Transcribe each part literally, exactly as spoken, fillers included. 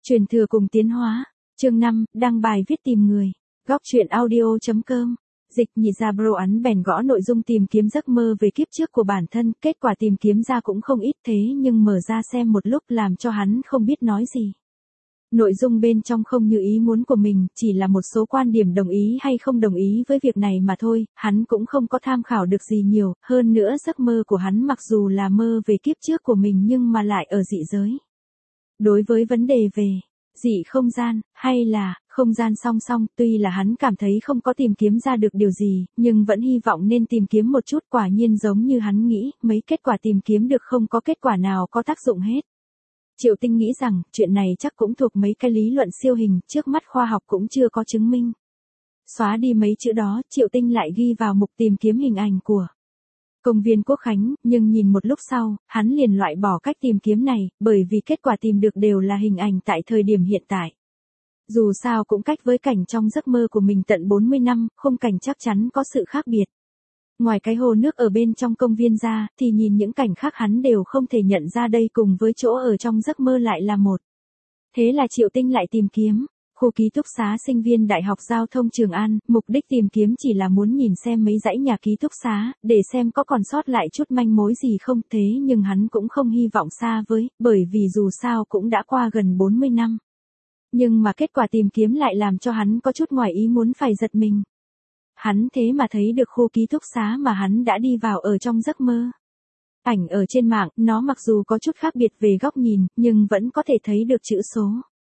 Truyền thừa cùng tiến hóa. Chương năm, đăng bài viết tìm người. Góc truyện audio.com. Dịch nhị ra bro ắn bèn gõ nội dung tìm kiếm giấc mơ về kiếp trước của bản thân, kết quả tìm kiếm ra cũng không ít thế nhưng mở ra xem một lúc làm cho hắn không biết nói gì. Nội dung bên trong không như ý muốn của mình, chỉ là một số quan điểm đồng ý hay không đồng ý với việc này mà thôi, hắn cũng không có tham khảo được gì nhiều, hơn nữa giấc mơ của hắn mặc dù là mơ về kiếp trước của mình nhưng mà lại ở dị giới. Đối với vấn đề về dị không gian, hay là không gian song song, tuy là hắn cảm thấy không có tìm kiếm ra được điều gì, nhưng vẫn hy vọng nên tìm kiếm một chút, quả nhiên giống như hắn nghĩ, mấy kết quả tìm kiếm được không có kết quả nào có tác dụng hết. Triệu Tinh nghĩ rằng, chuyện này chắc cũng thuộc mấy cái lý luận siêu hình, trước mắt khoa học cũng chưa có chứng minh. Xóa đi mấy chữ đó, Triệu Tinh lại ghi vào mục tìm kiếm hình ảnh của công viên Quốc Khánh, nhưng nhìn một lúc sau, hắn liền loại bỏ cách tìm kiếm này, bởi vì kết quả tìm được đều là hình ảnh tại thời điểm hiện tại. Dù sao cũng cách với cảnh trong giấc mơ của mình tận bốn mươi năm, khung cảnh chắc chắn có sự khác biệt. Ngoài cái hồ nước ở bên trong công viên ra, thì nhìn những cảnh khác hắn đều không thể nhận ra đây cùng với chỗ ở trong giấc mơ lại là một. Thế là Triệu Tinh lại tìm kiếm. Khu ký túc xá sinh viên Đại học Giao thông Trường An, mục đích tìm kiếm chỉ là muốn nhìn xem mấy dãy nhà ký túc xá, để xem có còn sót lại chút manh mối gì không, thế nhưng hắn cũng không hy vọng xa với, bởi vì dù sao cũng đã qua gần bốn mươi năm. Nhưng mà kết quả tìm kiếm lại làm cho hắn có chút ngoài ý muốn phải giật mình. Hắn thế mà thấy được khu ký túc xá mà hắn đã đi vào ở trong giấc mơ. Ảnh ở trên mạng, nó mặc dù có chút khác biệt về góc nhìn, nhưng vẫn có thể thấy được chữ số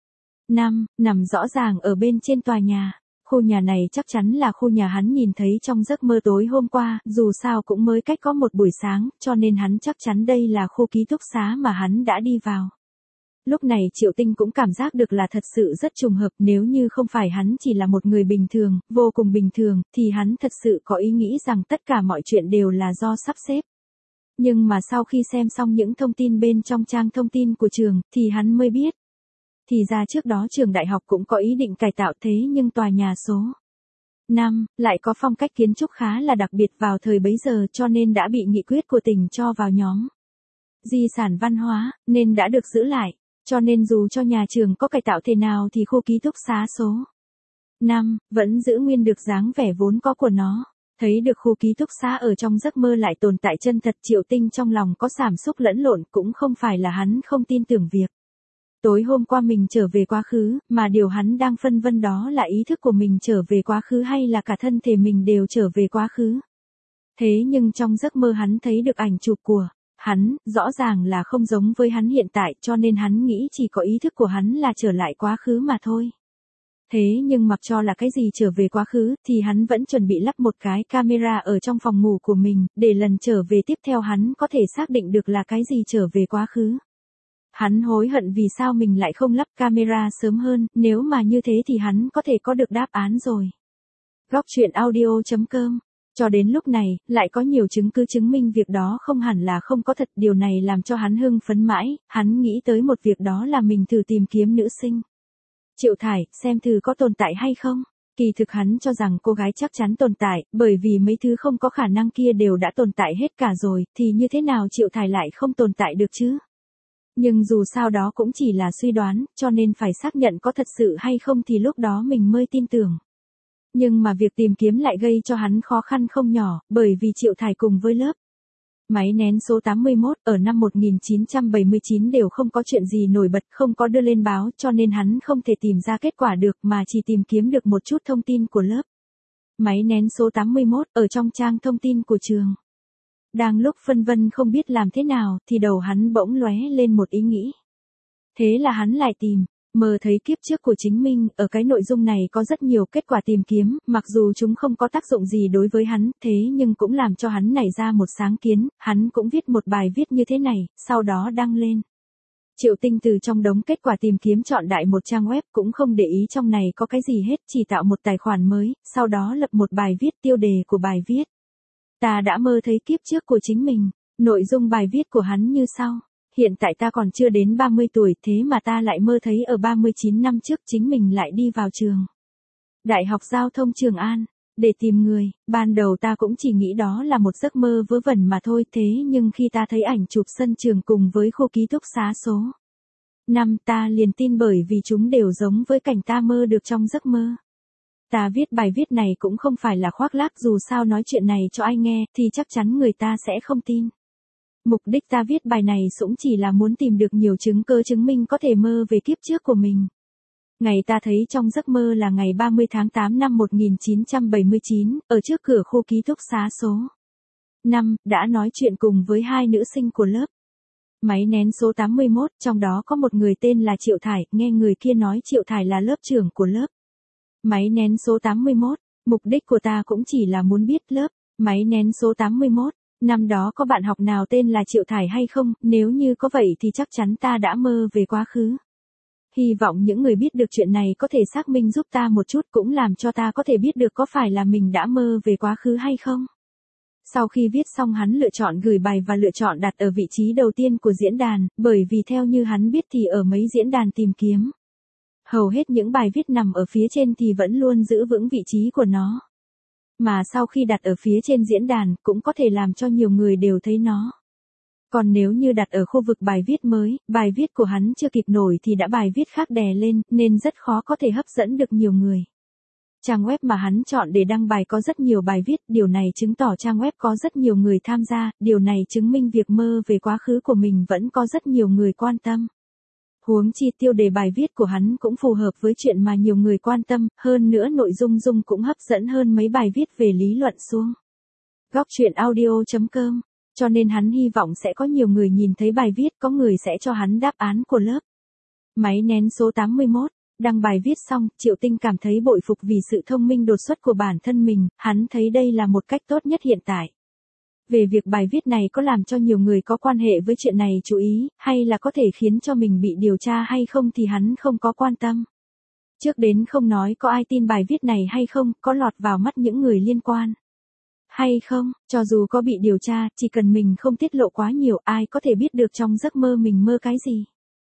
năm, nằm rõ ràng ở bên trên tòa nhà. Khu nhà này chắc chắn là khu nhà hắn nhìn thấy trong giấc mơ tối hôm qua, dù sao cũng mới cách có một buổi sáng, cho nên hắn chắc chắn đây là khu ký túc xá mà hắn đã đi vào. Lúc này Triệu Tinh cũng cảm giác được là thật sự rất trùng hợp, nếu như không phải hắn chỉ là một người bình thường, vô cùng bình thường, thì hắn thật sự có ý nghĩ rằng tất cả mọi chuyện đều là do sắp xếp. Nhưng mà sau khi xem xong những thông tin bên trong trang thông tin của trường, thì hắn mới biết. Thì ra trước đó trường đại học cũng có ý định cải tạo thế nhưng tòa nhà số năm lại có phong cách kiến trúc khá là đặc biệt vào thời bấy giờ cho nên đã bị nghị quyết của tỉnh cho vào nhóm di sản văn hóa, nên đã được giữ lại. Cho nên dù cho nhà trường có cải tạo thế nào thì khu ký túc xá số năm vẫn giữ nguyên được dáng vẻ vốn có của nó. Thấy được khu ký túc xá ở trong giấc mơ lại tồn tại chân thật, Triệu Tinh trong lòng có cảm xúc lẫn lộn, cũng không phải là hắn không tin tưởng việc tối hôm qua mình trở về quá khứ, mà điều hắn đang phân vân đó là ý thức của mình trở về quá khứ hay là cả thân thể mình đều trở về quá khứ. Thế nhưng trong giấc mơ hắn thấy được ảnh chụp của hắn, rõ ràng là không giống với hắn hiện tại, cho nên hắn nghĩ chỉ có ý thức của hắn là trở lại quá khứ mà thôi. Thế nhưng mặc cho là cái gì trở về quá khứ, thì hắn vẫn chuẩn bị lắp một cái camera ở trong phòng ngủ của mình, để lần trở về tiếp theo hắn có thể xác định được là cái gì trở về quá khứ. Hắn hối hận vì sao mình lại không lắp camera sớm hơn, nếu mà như thế thì hắn có thể có được đáp án rồi. Góc truyện audio.com. Cho đến lúc này, lại có nhiều chứng cứ chứng minh việc đó không hẳn là không có thật, điều này làm cho hắn hưng phấn mãi, hắn nghĩ tới một việc đó là mình thử tìm kiếm nữ sinh Triệu Thải, xem thử có tồn tại hay không. Kỳ thực hắn cho rằng cô gái chắc chắn tồn tại, bởi vì mấy thứ không có khả năng kia đều đã tồn tại hết cả rồi, thì như thế nào Triệu Thải lại không tồn tại được chứ? Nhưng dù sao đó cũng chỉ là suy đoán, cho nên phải xác nhận có thật sự hay không thì lúc đó mình mới tin tưởng. Nhưng mà việc tìm kiếm lại gây cho hắn khó khăn không nhỏ, bởi vì Triệu Thải cùng với lớp máy nén số tám mươi mốt ở năm một nghìn chín trăm bảy mươi chín đều không có chuyện gì nổi bật, không có đưa lên báo, cho nên hắn không thể tìm ra kết quả được mà chỉ tìm kiếm được một chút thông tin của lớp máy nén số tám mươi mốt ở trong trang thông tin của trường. Đang lúc phân vân không biết làm thế nào, thì đầu hắn bỗng lóe lên một ý nghĩ. Thế là hắn lại tìm, mơ thấy kiếp trước của chính mình, ở cái nội dung này có rất nhiều kết quả tìm kiếm, mặc dù chúng không có tác dụng gì đối với hắn, thế nhưng cũng làm cho hắn nảy ra một sáng kiến, hắn cũng viết một bài viết như thế này, sau đó đăng lên. Triệu Tinh từ trong đống kết quả tìm kiếm chọn đại một trang web, cũng không để ý trong này có cái gì hết, chỉ tạo một tài khoản mới, sau đó lập một bài viết, tiêu đề của bài viết: Ta đã mơ thấy kiếp trước của chính mình. Nội dung bài viết của hắn như sau: Hiện tại ta còn chưa đến ba mươi tuổi, thế mà ta lại mơ thấy ở ba mươi chín năm trước chính mình lại đi vào trường Đại học Giao thông Trường An để tìm người. Ban đầu ta cũng chỉ nghĩ đó là một giấc mơ vớ vẩn mà thôi, thế nhưng khi ta thấy ảnh chụp sân trường cùng với khu ký túc xá số Năm, ta liền tin bởi vì chúng đều giống với cảnh ta mơ được trong giấc mơ. Ta viết bài viết này cũng không phải là khoác lác, dù sao nói chuyện này cho ai nghe thì chắc chắn người ta sẽ không tin. Mục đích ta viết bài này cũng chỉ là muốn tìm được nhiều chứng cứ chứng minh có thể mơ về kiếp trước của mình. Ngày ta thấy trong giấc mơ là ngày ba mươi tháng tám năm một nghìn chín trăm bảy mươi chín, ở trước cửa khu ký túc xá số năm, đã nói chuyện cùng với hai nữ sinh của lớp. Máy nén số tám mươi mốt, trong đó có một người tên là Triệu Thải, nghe người kia nói Triệu Thải là lớp trưởng của lớp. Máy nén số tám mươi mốt, mục đích của ta cũng chỉ là muốn biết lớp. Máy nén số tám mươi mốt, năm đó có bạn học nào tên là Triệu Thải hay không, nếu như có vậy thì chắc chắn ta đã mơ về quá khứ. Hy vọng những người biết được chuyện này có thể xác minh giúp ta một chút, cũng làm cho ta có thể biết được có phải là mình đã mơ về quá khứ hay không. Sau khi viết xong hắn lựa chọn gửi bài và lựa chọn đặt ở vị trí đầu tiên của diễn đàn, bởi vì theo như hắn biết thì ở mấy diễn đàn tìm kiếm, hầu hết những bài viết nằm ở phía trên thì vẫn luôn giữ vững vị trí của nó. Mà sau khi đặt ở phía trên diễn đàn cũng có thể làm cho nhiều người đều thấy nó. Còn nếu như đặt ở khu vực bài viết mới, bài viết của hắn chưa kịp nổi thì đã bài viết khác đè lên, nên rất khó có thể hấp dẫn được nhiều người. Trang web mà hắn chọn để đăng bài có rất nhiều bài viết, điều này chứng tỏ trang web có rất nhiều người tham gia, điều này chứng minh việc mơ về quá khứ của mình vẫn có rất nhiều người quan tâm. Huống chi tiêu đề bài viết của hắn cũng phù hợp với chuyện mà nhiều người quan tâm, hơn nữa nội dung dung cũng hấp dẫn hơn mấy bài viết về lý luận suông. Góc truyện audio chấm com, cho nên hắn hy vọng sẽ có nhiều người nhìn thấy bài viết, có người sẽ cho hắn đáp án của lớp. Máy nén số tám mươi mốt, đăng bài viết xong, Triệu Tinh cảm thấy bội phục vì sự thông minh đột xuất của bản thân mình, hắn thấy đây là một cách tốt nhất hiện tại. Về việc bài viết này có làm cho nhiều người có quan hệ với chuyện này chú ý, hay là có thể khiến cho mình bị điều tra hay không thì hắn không có quan tâm. Trước đến không nói có ai tin bài viết này hay không, có lọt vào mắt những người liên quan hay không, cho dù có bị điều tra, chỉ cần mình không tiết lộ quá nhiều, ai có thể biết được trong giấc mơ mình mơ cái gì.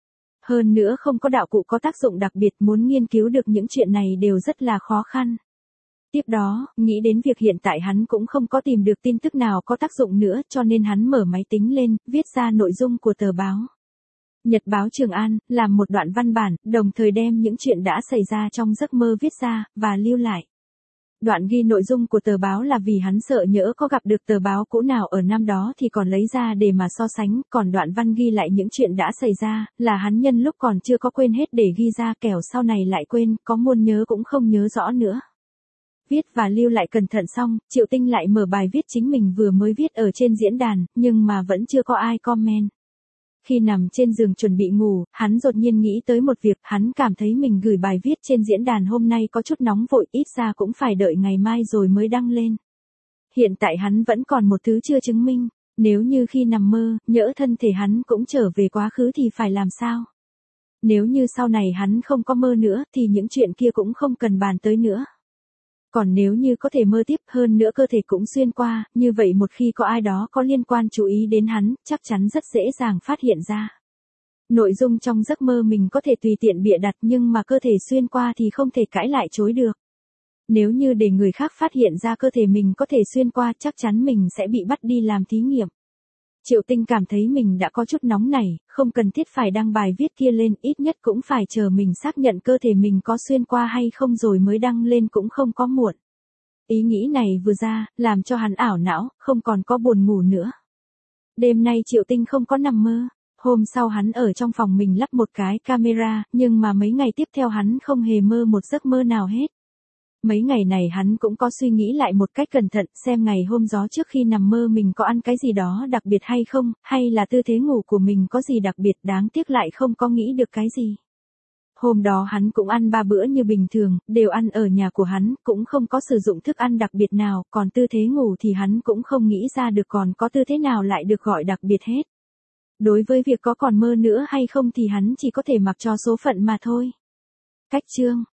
Hơn nữa không có đạo cụ có tác dụng đặc biệt, muốn nghiên cứu được những chuyện này đều rất là khó khăn. Tiếp đó, nghĩ đến việc hiện tại hắn cũng không có tìm được tin tức nào có tác dụng nữa, cho nên hắn mở máy tính lên, viết ra nội dung của tờ báo Nhật báo Trường An, làm một đoạn văn bản, đồng thời đem những chuyện đã xảy ra trong giấc mơ viết ra, và lưu lại. Đoạn ghi nội dung của tờ báo là vì hắn sợ nhỡ có gặp được tờ báo cũ nào ở năm đó thì còn lấy ra để mà so sánh, còn đoạn văn ghi lại những chuyện đã xảy ra, là hắn nhân lúc còn chưa có quên hết để ghi ra, kẻo sau này lại quên, có muốn nhớ cũng không nhớ rõ nữa. Viết và lưu lại cẩn thận xong, Triệu Tinh lại mở bài viết chính mình vừa mới viết ở trên diễn đàn, nhưng mà vẫn chưa có ai comment. Khi nằm trên giường chuẩn bị ngủ, hắn đột nhiên nghĩ tới một việc, hắn cảm thấy mình gửi bài viết trên diễn đàn hôm nay có chút nóng vội, ít ra cũng phải đợi ngày mai rồi mới đăng lên. Hiện tại hắn vẫn còn một thứ chưa chứng minh, nếu như khi nằm mơ, nhỡ thân thể hắn cũng trở về quá khứ thì phải làm sao? Nếu như sau này hắn không có mơ nữa thì những chuyện kia cũng không cần bàn tới nữa. Còn nếu như có thể mơ tiếp, hơn nữa cơ thể cũng xuyên qua, như vậy một khi có ai đó có liên quan chú ý đến hắn, chắc chắn rất dễ dàng phát hiện ra. Nội dung trong giấc mơ mình có thể tùy tiện bịa đặt, nhưng mà cơ thể xuyên qua thì không thể cãi lại chối được. Nếu như để người khác phát hiện ra cơ thể mình có thể xuyên qua, chắc chắn mình sẽ bị bắt đi làm thí nghiệm. Triệu Tinh cảm thấy mình đã có chút nóng nảy, không cần thiết phải đăng bài viết kia lên, ít nhất cũng phải chờ mình xác nhận cơ thể mình có xuyên qua hay không rồi mới đăng lên cũng không có muộn. Ý nghĩ này vừa ra, làm cho hắn ảo não, không còn có buồn ngủ nữa. Đêm nay Triệu Tinh không có nằm mơ, hôm sau hắn ở trong phòng mình lắp một cái camera, nhưng mà mấy ngày tiếp theo hắn không hề mơ một giấc mơ nào hết. Mấy ngày này hắn cũng có suy nghĩ lại một cách cẩn thận, xem ngày hôm đó trước khi nằm mơ mình có ăn cái gì đó đặc biệt hay không, hay là tư thế ngủ của mình có gì đặc biệt, đáng tiếc lại không có nghĩ được cái gì. Hôm đó hắn cũng ăn ba bữa như bình thường, đều ăn ở nhà của hắn, cũng không có sử dụng thức ăn đặc biệt nào, còn tư thế ngủ thì hắn cũng không nghĩ ra được còn có tư thế nào lại được gọi đặc biệt hết. Đối với việc có còn mơ nữa hay không thì hắn chỉ có thể mặc cho số phận mà thôi. Cách chương